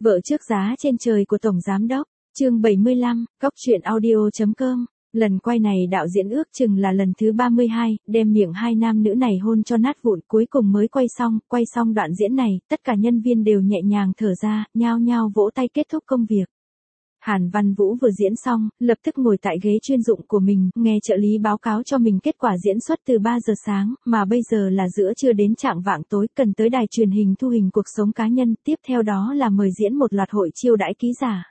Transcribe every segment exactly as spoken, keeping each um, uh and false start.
Vợ trước giá trên trời của Tổng Giám Đốc, chương bảy mươi lăm, Cóc truyện audio chấm com. Lần quay này đạo diễn ước chừng là lần thứ ba mươi hai, đem miệng hai nam nữ này hôn cho nát vụn, cuối cùng mới quay xong, quay xong đoạn diễn này, tất cả nhân viên đều nhẹ nhàng thở ra, nhao nhao vỗ tay kết thúc công việc. Hàn Văn Vũ vừa diễn xong, lập tức ngồi tại ghế chuyên dụng của mình, nghe trợ lý báo cáo cho mình kết quả diễn xuất từ ba giờ sáng, mà bây giờ là giữa trưa đến chạng vạng tối, cần tới đài truyền hình thu hình cuộc sống cá nhân, tiếp theo đó là mời diễn một loạt hội chiêu đãi ký giả.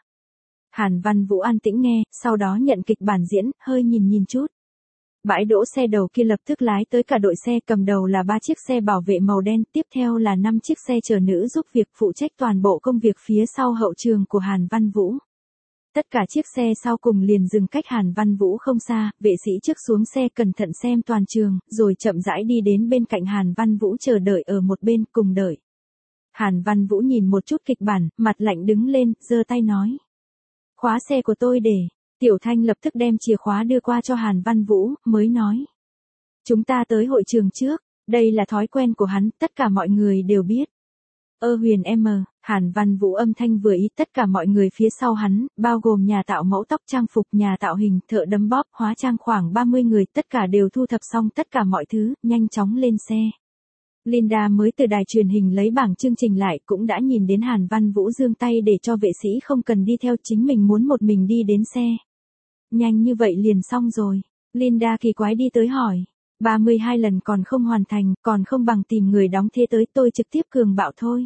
Hàn Văn Vũ an tĩnh nghe, sau đó nhận kịch bản diễn, hơi nhìn nhìn chút. Bãi đỗ xe đầu kia lập tức lái tới cả đội xe, cầm đầu là ba chiếc xe bảo vệ màu đen, tiếp theo là năm chiếc xe chở nữ giúp việc phụ trách toàn bộ công việc phía sau hậu trường của Hàn Văn Vũ. Tất cả chiếc xe sau cùng liền dừng cách Hàn Văn Vũ không xa, vệ sĩ trước xuống xe cẩn thận xem toàn trường, rồi chậm rãi đi đến bên cạnh Hàn Văn Vũ chờ đợi ở một bên cùng đợi. Hàn Văn Vũ nhìn một chút kịch bản, mặt lạnh đứng lên, giơ tay nói. Khóa xe của tôi để, Tiểu Thanh lập tức đem chìa khóa đưa qua cho Hàn Văn Vũ, mới nói. Chúng ta tới hội trường trước, đây là thói quen của hắn, tất cả mọi người đều biết. Ơ Huyền em, Hàn Văn Vũ âm thanh vừa ý, tất cả mọi người phía sau hắn, bao gồm nhà tạo mẫu tóc trang phục, nhà tạo hình, thợ đấm bóp, hóa trang khoảng ba mươi người, tất cả đều thu thập xong tất cả mọi thứ, nhanh chóng lên xe. Linda mới từ đài truyền hình lấy bảng chương trình lại, cũng đã nhìn đến Hàn Văn Vũ giương tay để cho vệ sĩ không cần đi theo, chính mình muốn một mình đi đến xe. Nhanh như vậy liền xong rồi. Linda kỳ quái đi tới hỏi. ba mươi hai lần còn không hoàn thành, còn không bằng tìm người đóng thế tới, tôi trực tiếp cường bạo thôi.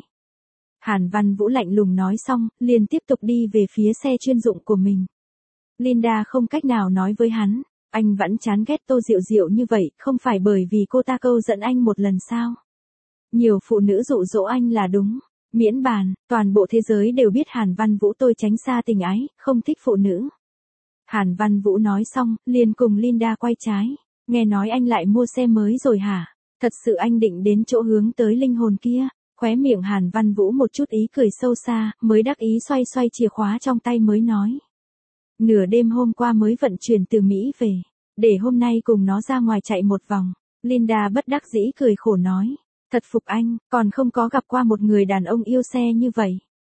Hàn Văn Vũ lạnh lùng nói xong, liền tiếp tục đi về phía xe chuyên dụng của mình. Linda không cách nào nói với hắn, anh vẫn chán ghét Tô Diệu Diệu như vậy, không phải bởi vì cô ta câu dẫn anh một lần sao? Nhiều phụ nữ dụ dỗ anh là đúng, miễn bàn, toàn bộ thế giới đều biết Hàn Văn Vũ tôi tránh xa tình ái, không thích phụ nữ. Hàn Văn Vũ nói xong, liền cùng Linda quay trái. Nghe nói anh lại mua xe mới rồi hả? Thật sự anh định đến chỗ hướng tới linh hồn kia? Khóe miệng Hàn Văn Vũ một chút ý cười sâu xa, mới đắc ý xoay xoay chìa khóa trong tay mới nói. Nửa đêm hôm qua mới vận chuyển từ Mỹ về, để hôm nay cùng nó ra ngoài chạy một vòng. Linda bất đắc dĩ cười khổ nói. Thật phục anh, còn không có gặp qua một người đàn ông yêu xe như vậy.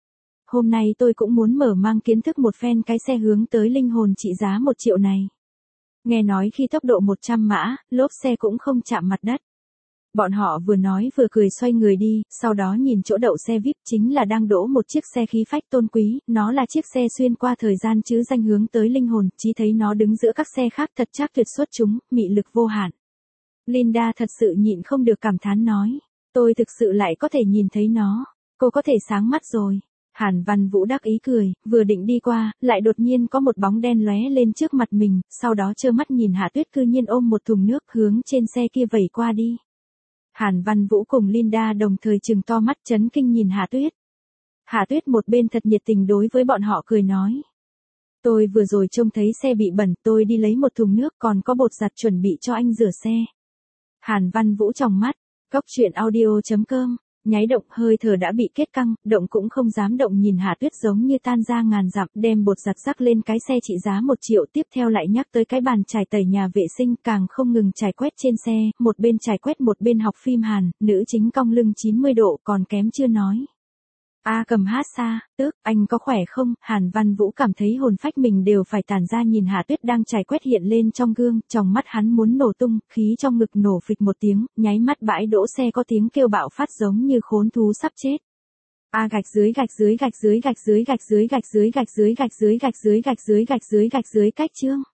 Hôm nay tôi cũng muốn mở mang kiến thức một phen cái xe hướng tới linh hồn trị giá một triệu này. Nghe nói khi tốc độ một trăm mã, lốp xe cũng không chạm mặt đất. Bọn họ vừa nói vừa cười xoay người đi, sau đó nhìn chỗ đậu xe vi ai pi chính là đang đỗ một chiếc xe khí phách tôn quý, nó là chiếc xe xuyên qua thời gian chứ danh hướng tới linh hồn, chỉ thấy nó đứng giữa các xe khác thật chắc tuyệt xuất chúng, mị lực vô hạn. Linda thật sự nhịn không được cảm thán nói, tôi thực sự lại có thể nhìn thấy nó, cô có thể sáng mắt rồi. Hàn Văn Vũ đắc ý cười, vừa định đi qua, lại đột nhiên có một bóng đen lóe lên trước mặt mình, sau đó trơ mắt nhìn Hạ Tuyết cư nhiên ôm một thùng nước hướng trên xe kia vẩy qua đi. Hàn Văn Vũ cùng Linda đồng thời trừng to mắt chấn kinh nhìn Hạ Tuyết. Hạ Tuyết một bên thật nhiệt tình đối với bọn họ cười nói. Tôi vừa rồi trông thấy xe bị bẩn, tôi đi lấy một thùng nước còn có bột giặt chuẩn bị cho anh rửa xe. Hàn Văn Vũ tròng mắt, Cóc truyện audio chấm com. Nháy động, hơi thở đã bị kết căng, động cũng không dám động, nhìn Hạ Tuyết giống như tan ra ngàn dặm, đem bột giặt rắc lên cái xe trị giá một triệu, tiếp theo lại nhắc tới cái bàn chải tẩy nhà vệ sinh, càng không ngừng chải quét trên xe, một bên chải quét một bên học phim Hàn, nữ chính cong lưng chín mươi độ, còn kém chưa nói. A cầm hát xa, tức, anh có khỏe không? Hàn Văn Vũ cảm thấy hồn phách mình đều phải tản ra, nhìn Hạ Tuyết đang chải quét hiện lên trong gương, trong mắt hắn muốn nổ tung, khí trong ngực nổ phịch một tiếng, nháy mắt bãi đỗ xe có tiếng kêu bạo phát giống như khốn thú sắp chết. A gạch dưới gạch dưới gạch dưới gạch dưới gạch dưới gạch dưới gạch dưới gạch dưới gạch dưới gạch dưới gạch dưới gạch dưới cách chương.